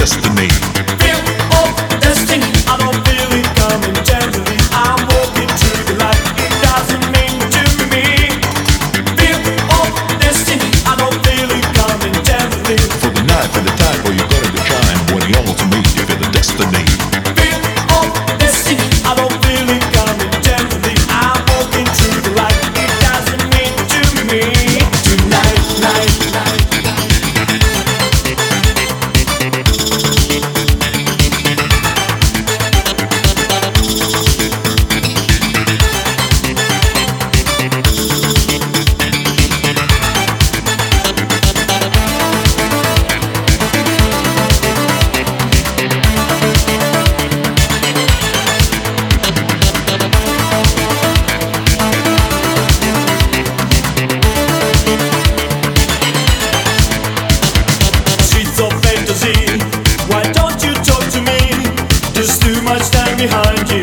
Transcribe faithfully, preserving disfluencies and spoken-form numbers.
destiny. Feel of destiny, I don't feel it coming gently. I'm walking through the light, it doesn't mean to me. Feel of destiny, I don't feel it coming gently. For the night, for the time, for you gotta be trying. When you almost meet, you feel the destiny. Feel of destiny, I don't feel it coming gently. I'm walking through the light, it doesn't mean to me. Tonight, night, night. Streets of fantasy, why don't you talk to me? There's too much time behind you.